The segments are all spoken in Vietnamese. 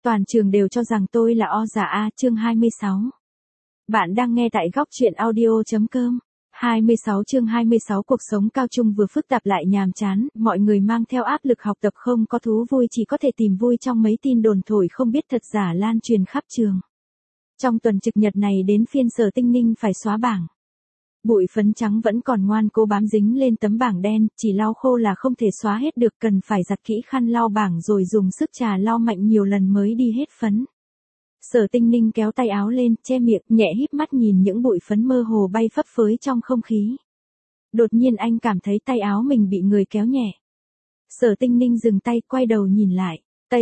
Toàn trường đều cho rằng tôi là o giả a, chương 26. Bạn đang nghe tại góc truyện audio.com. 26 chương 26 cuộc sống cao trung vừa phức tạp lại nhàm chán, mọi người mang theo áp lực học tập không có thú vui chỉ có thể tìm vui trong mấy tin đồn thổi không biết thật giả lan truyền khắp trường. Trong tuần trực nhật này đến phiên Sở Tinh Ninh phải xóa bảng. Bụi phấn trắng vẫn còn ngoan cố bám dính lên tấm bảng đen, chỉ lau khô là không thể xóa hết được, cần phải giặt kỹ khăn lau bảng rồi dùng sức chà lau mạnh nhiều lần mới đi hết phấn. Sở Tinh Ninh kéo tay áo lên, che miệng, nhẹ híp mắt nhìn những bụi phấn mơ hồ bay phấp phới trong không khí. Đột nhiên anh cảm thấy tay áo mình bị người kéo nhẹ. Sở Tinh Ninh dừng tay, quay đầu nhìn lại.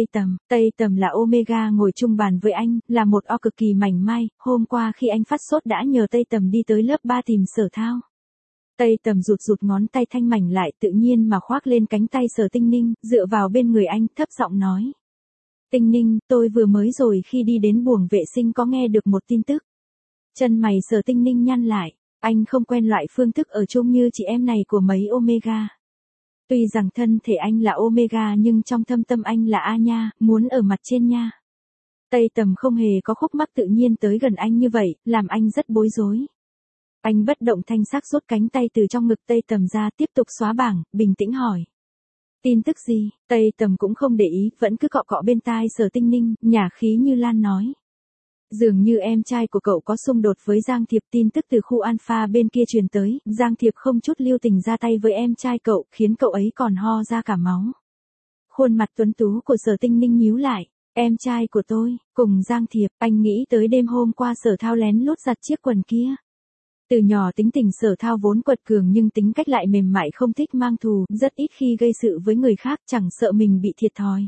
Tây Tầm là Omega ngồi chung bàn với anh, là một o cực kỳ mảnh mai, hôm qua khi anh phát sốt đã nhờ Tây Tầm đi tới lớp 3 tìm Sở Thao. Tây Tầm rụt ngón tay thanh mảnh lại tự nhiên mà khoác lên cánh tay Sở Tinh Ninh, dựa vào bên người anh, thấp giọng nói. Tinh Ninh, tôi vừa mới rồi khi đi đến buồng vệ sinh có nghe được một tin tức. Chân mày Sở Tinh Ninh nhăn lại, anh không quen loại phương thức ở chung như chị em này của mấy Omega. Tuy rằng thân thể anh là Omega nhưng trong thâm tâm anh là A nha, muốn ở mặt trên nha. Tây Tầm không hề có khúc mắc tự nhiên tới gần anh như vậy, làm anh rất bối rối. Anh bất động thanh sắc rút cánh tay từ trong ngực Tây Tầm ra tiếp tục xóa bảng, bình tĩnh hỏi. Tin tức gì? Tây Tầm cũng không để ý, vẫn cứ cọ cọ bên tai Sở Tinh Ninh, nhả khí như lan nói. Dường như em trai của cậu có xung đột với Giang Thiệp, tin tức từ khu Alpha bên kia truyền tới, Giang Thiệp không chút lưu tình ra tay với em trai cậu, khiến cậu ấy còn ho ra cả máu. Khuôn mặt tuấn tú của Sở Tinh Ninh nhíu lại, em trai của tôi, cùng Giang Thiệp, anh nghĩ tới đêm hôm qua Sở Thao lén lút giặt chiếc quần kia. Từ nhỏ tính tình Sở Thao vốn quật cường nhưng tính cách lại mềm mại không thích mang thù, rất ít khi gây sự với người khác, chẳng sợ mình bị thiệt thòi.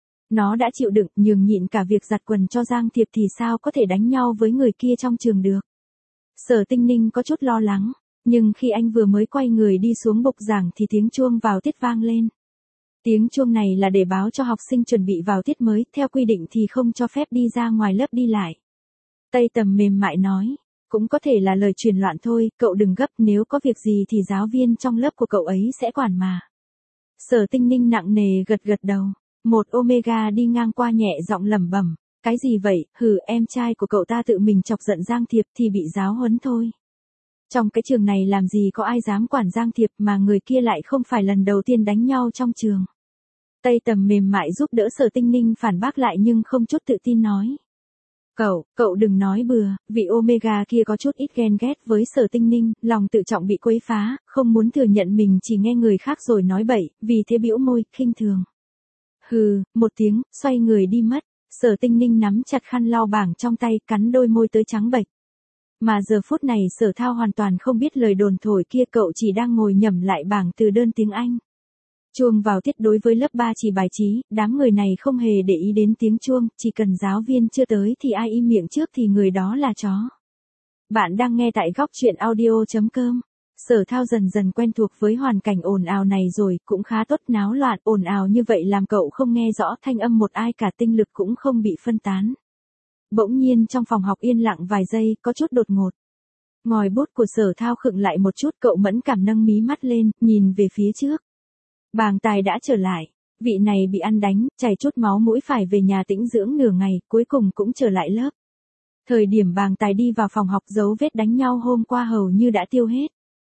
Nó đã chịu đựng, nhường nhịn cả việc giặt quần cho Giang Thiệp thì sao có thể đánh nhau với người kia trong trường được. Sở Tinh Ninh có chút lo lắng, nhưng khi anh vừa mới quay người đi xuống bục giảng thì tiếng chuông vào tiết vang lên. Tiếng chuông này là để báo cho học sinh chuẩn bị vào tiết mới, theo quy định thì không cho phép đi ra ngoài lớp đi lại. Tây Tầm mềm mại nói, cũng có thể là lời truyền loạn thôi, cậu đừng gấp, nếu có việc gì thì giáo viên trong lớp của cậu ấy sẽ quản mà. Sở Tinh Ninh nặng nề gật đầu. Một Omega đi ngang qua nhẹ giọng lẩm bẩm, cái gì vậy, em trai của cậu ta tự mình chọc giận Giang Thiệp thì bị giáo huấn thôi. Trong cái trường này làm gì có ai dám quản Giang Thiệp mà người kia lại không phải lần đầu tiên đánh nhau trong trường. Tây Tầm mềm mại giúp đỡ Sở Tinh Ninh phản bác lại nhưng không chút tự tin nói. Cậu đừng nói bừa, vị Omega kia có chút ít ghen ghét với Sở Tinh Ninh, lòng tự trọng bị quấy phá, không muốn thừa nhận mình chỉ nghe người khác rồi nói bậy, vì thế bĩu môi, khinh thường. Một tiếng, xoay người đi mất, Sở Tinh Ninh nắm chặt khăn lau bảng trong tay, cắn đôi môi tới trắng bệch. Mà giờ phút này Sở Thao hoàn toàn không biết lời đồn thổi kia, cậu chỉ đang ngồi nhẩm lại bảng từ đơn tiếng Anh. Chuông vào tiết đối với lớp 3 chỉ bài trí, đám người này không hề để ý đến tiếng chuông, chỉ cần giáo viên chưa tới thì ai im miệng trước thì người đó là chó. Bạn đang nghe tại góc truyện audio.com. Sở Thao dần dần quen thuộc với hoàn cảnh ồn ào này rồi, cũng khá tốt, náo loạn, ồn ào như vậy làm cậu không nghe rõ thanh âm một ai cả, tinh lực cũng không bị phân tán. Bỗng nhiên trong phòng học yên lặng vài giây, có chút đột ngột. Ngòi bút của Sở Thao khựng lại một chút, cậu mẫn cảm nâng mí mắt lên, nhìn về phía trước. Bàng Tài đã trở lại, vị này bị ăn đánh, chảy chút máu mũi phải về nhà tĩnh dưỡng nửa ngày, cuối cùng cũng trở lại lớp. Thời điểm Bàng Tài đi vào phòng học, dấu vết đánh nhau hôm qua hầu như đã tiêu hết.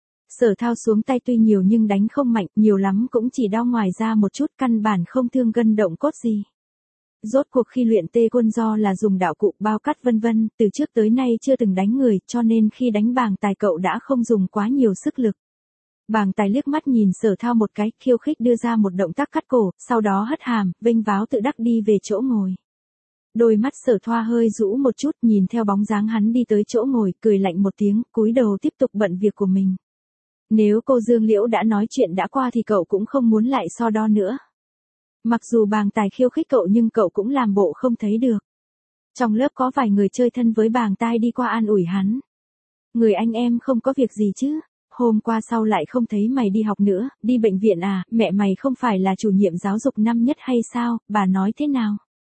Sở Thao xuống tay tuy nhiều nhưng đánh không mạnh, nhiều lắm cũng chỉ đau ngoài ra một chút, căn bản không thương gân động cốt gì. Rốt cuộc khi luyện tê quân do là dùng đạo cụ bao cắt vân vân, từ trước tới nay chưa từng đánh người, cho nên khi đánh Bàng Tài cậu đã không dùng quá nhiều sức lực. Bàng Tài liếc mắt nhìn Sở Thao một cái, khiêu khích đưa ra một động tác cắt cổ, sau đó hất hàm, vênh váo tự đắc đi về chỗ ngồi. Đôi mắt Sở Thoa hơi rũ một chút, nhìn theo bóng dáng hắn đi tới chỗ ngồi, cười lạnh một tiếng, cúi đầu tiếp tục bận việc của mình. Nếu cô Dương Liễu đã nói chuyện đã qua thì cậu cũng không muốn lại so đo nữa. Mặc dù Bàng Tài khiêu khích cậu nhưng cậu cũng làm bộ không thấy được. Trong lớp có vài người chơi thân với Bàng Tài đi qua an ủi hắn. Người anh em không có việc gì chứ? Hôm qua sau lại không thấy mày đi học nữa, đi bệnh viện à, mẹ mày không phải là chủ nhiệm giáo dục năm nhất hay sao, bà nói thế nào?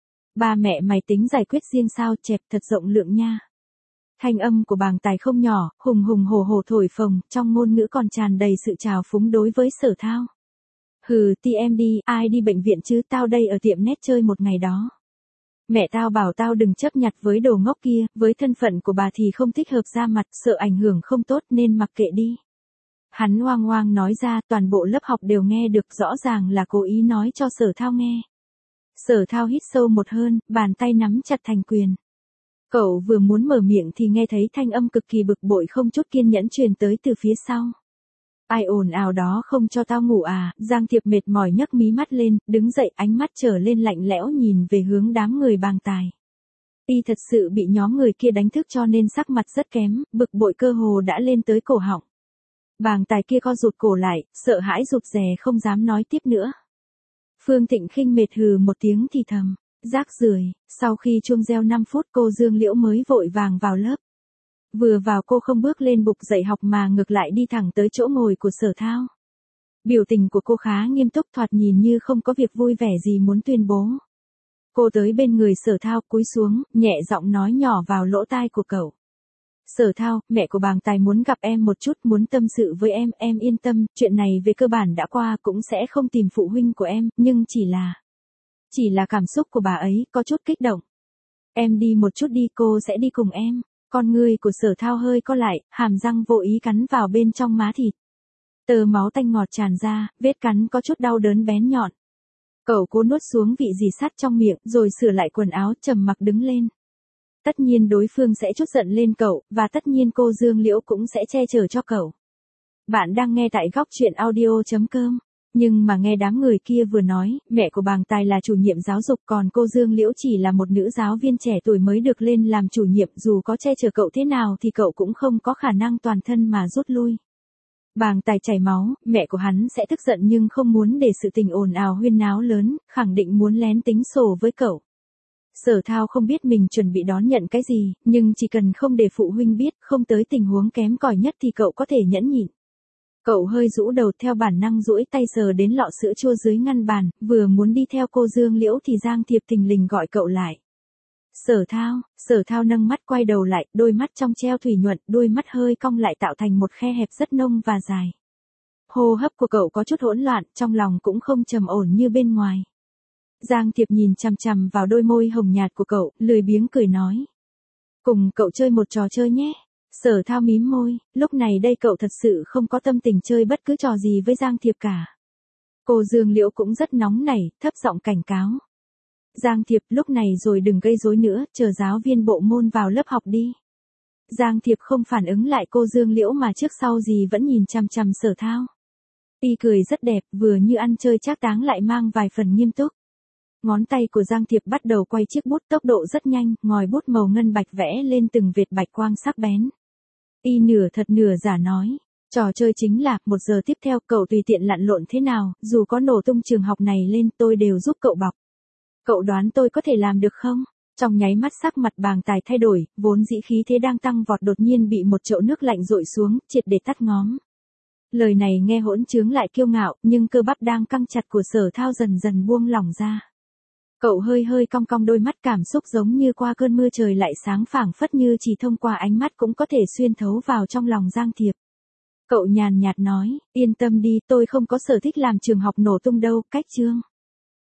Ba mẹ mày tính giải quyết riêng sao, chẹp thật rộng lượng nha. Thanh âm của Bàng Tài không nhỏ, hùng hùng hổ hổ thổi phồng, trong ngôn ngữ còn tràn đầy sự trào phúng đối với Sở Thao. Ti em đi, ai đi bệnh viện chứ, tao đây ở tiệm net chơi một ngày đó. Mẹ tao bảo tao đừng chấp nhặt với đồ ngốc kia, với thân phận của bà thì không thích hợp ra mặt, sợ ảnh hưởng không tốt nên mặc kệ đi. Hắn oang oang nói ra, toàn bộ lớp học đều nghe được, rõ ràng là cố ý nói cho Sở Thao nghe. Sở Thao hít sâu một hơi, bàn tay nắm chặt thành quyền. Cậu vừa muốn mở miệng thì nghe thấy thanh âm cực kỳ bực bội không chút kiên nhẫn truyền tới từ phía sau. Ai ồn ào đó không cho tao ngủ à? Giang Thiệp mệt mỏi nhấc mí mắt lên, đứng dậy, ánh mắt trở lên lạnh lẽo nhìn về hướng đám người Bàng Tài. Y thật sự bị nhóm người kia đánh thức cho nên sắc mặt rất kém, bực bội cơ hồ đã lên tới cổ họng. Bàng Tài kia co rụt cổ lại, sợ hãi rụt rè không dám nói tiếp nữa. Phương Thịnh Khinh mệt hừ một tiếng thì thầm, rác rưởi. Sau khi chuông reo 5 phút cô Dương Liễu mới vội vàng vào lớp. Vừa vào cô không bước lên bục dạy học mà ngược lại đi thẳng tới chỗ ngồi của Sở Thao. Biểu tình của cô khá nghiêm túc, thoạt nhìn như không có việc vui vẻ gì muốn tuyên bố. Cô tới bên người Sở Thao, cúi xuống, nhẹ giọng nói nhỏ vào lỗ tai của cậu. Sở Thao, mẹ của Bàng Tài muốn gặp em một chút, muốn tâm sự với em yên tâm, chuyện này về cơ bản đã qua, cũng sẽ không tìm phụ huynh của em, nhưng chỉ là cảm xúc của bà ấy có chút kích động. Em đi một chút đi, cô sẽ đi cùng em. Con ngươi của Sở Thao hơi co lại, hàm răng vô ý cắn vào bên trong má thịt. Tơ máu tanh ngọt tràn ra, vết cắn có chút đau đớn bén nhọn. Cậu cố nuốt xuống vị gì sắt trong miệng, rồi sửa lại quần áo, trầm mặc đứng lên. Tất nhiên đối phương sẽ chút giận lên cậu, và tất nhiên cô Dương Liễu cũng sẽ che chở cho cậu. Bạn đang nghe tại góc truyện audio.com. Nhưng mà nghe đám người kia vừa nói, mẹ của Bàng Tài là chủ nhiệm giáo dục, còn cô Dương Liễu chỉ là một nữ giáo viên trẻ tuổi mới được lên làm chủ nhiệm, dù có che chở cậu thế nào thì cậu cũng không có khả năng toàn thân mà rút lui. Bàng Tài chảy máu, mẹ của hắn sẽ tức giận nhưng không muốn để sự tình ồn ào huyên náo lớn, khẳng định muốn lén tính sổ với cậu. Sở Thao không biết mình chuẩn bị đón nhận cái gì, nhưng chỉ cần không để phụ huynh biết, không tới tình huống kém cỏi nhất thì cậu có thể nhẫn nhịn. Cậu hơi rũ đầu theo bản năng duỗi tay sờ đến lọ sữa chua dưới ngăn bàn, vừa muốn đi theo cô Dương Liễu thì Giang Thiệp thình lình gọi cậu lại. Sở Thao nâng mắt quay đầu lại, đôi mắt trong treo thủy nhuận, đôi mắt hơi cong lại tạo thành một khe hẹp rất nông và dài. Hô hấp của cậu có chút hỗn loạn, trong lòng cũng không trầm ổn như bên ngoài. Giang Thiệp nhìn chằm chằm vào đôi môi hồng nhạt của cậu, lười biếng cười nói. Cùng cậu chơi một trò chơi nhé. Sở Thao mím môi, lúc này đây cậu thật sự không có tâm tình chơi bất cứ trò gì với Giang Thiệp cả. Cô Dương Liễu cũng rất nóng nảy, thấp giọng cảnh cáo. Giang Thiệp, lúc này rồi đừng gây rối nữa, chờ giáo viên bộ môn vào lớp học đi. Giang Thiệp không phản ứng lại cô Dương Liễu mà trước sau gì vẫn nhìn chằm chằm Sở Thao. Y cười rất đẹp, vừa như ăn chơi trác táng lại mang vài phần nghiêm túc. Ngón tay của Giang Thiệp bắt đầu quay chiếc bút, tốc độ rất nhanh, ngòi bút màu ngân bạch vẽ lên từng vệt bạch quang sắc bén. Y nửa thật nửa giả nói, trò chơi chính là, 1 giờ tiếp theo cậu tùy tiện lặn lộn thế nào, dù có nổ tung trường học này lên tôi đều giúp cậu bọc. Cậu đoán tôi có thể làm được không? Trong nháy mắt sắc mặt Bàng Tài thay đổi, vốn dĩ khí thế đang tăng vọt đột nhiên bị một chậu nước lạnh dội xuống, triệt để tắt ngóm. Lời này nghe hỗn trướng lại kiêu ngạo, nhưng cơ bắp đang căng chặt của Sở Thao dần dần buông lỏng ra. Cậu hơi cong cong đôi mắt, cảm xúc giống như qua cơn mưa trời lại sáng phảng phất như chỉ thông qua ánh mắt cũng có thể xuyên thấu vào trong lòng Giang Thiệp. Cậu nhàn nhạt nói, yên tâm đi, tôi không có sở thích làm trường học nổ tung đâu, cách chương.